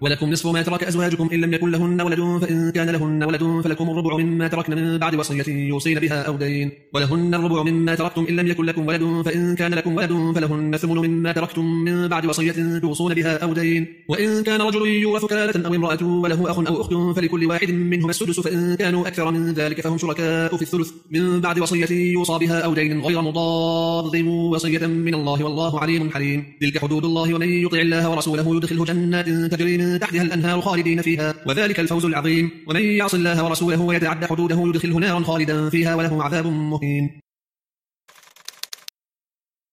ولكم نصف ما ترك أزواجكم إن لم يكن لهن ولد، فإن كان لهن ولد فلكم الربع مما تركن من بعد وصية يوصين بها أو دين، ولهن الربع مما تركتم إن لم يكن لكم ولد، فإن كان لكم ولد فلهن الثمن مما تركتم من بعد وصية توصون بها أو دين، وإن كان رجل يورث كلالة أو امرأة وله أخ أو أخت فلكل واحد منهما السدس، فإن كانوا أكثر من ذلك فهم شركاء في الثلث من بعد وصية يوصى بها أو دين غير مضار، وصية من الله والله عليم حليم. تلك حدود الله، ومن يطع الله ورسوله يدخله جنات تجري من تحتها الأنهار خالدين فيها، وذلك الفوز العظيم. ومن يعص الله ورسوله ويتعد حدوده يدخله نارا خالدا فيها وله عذاب مهين.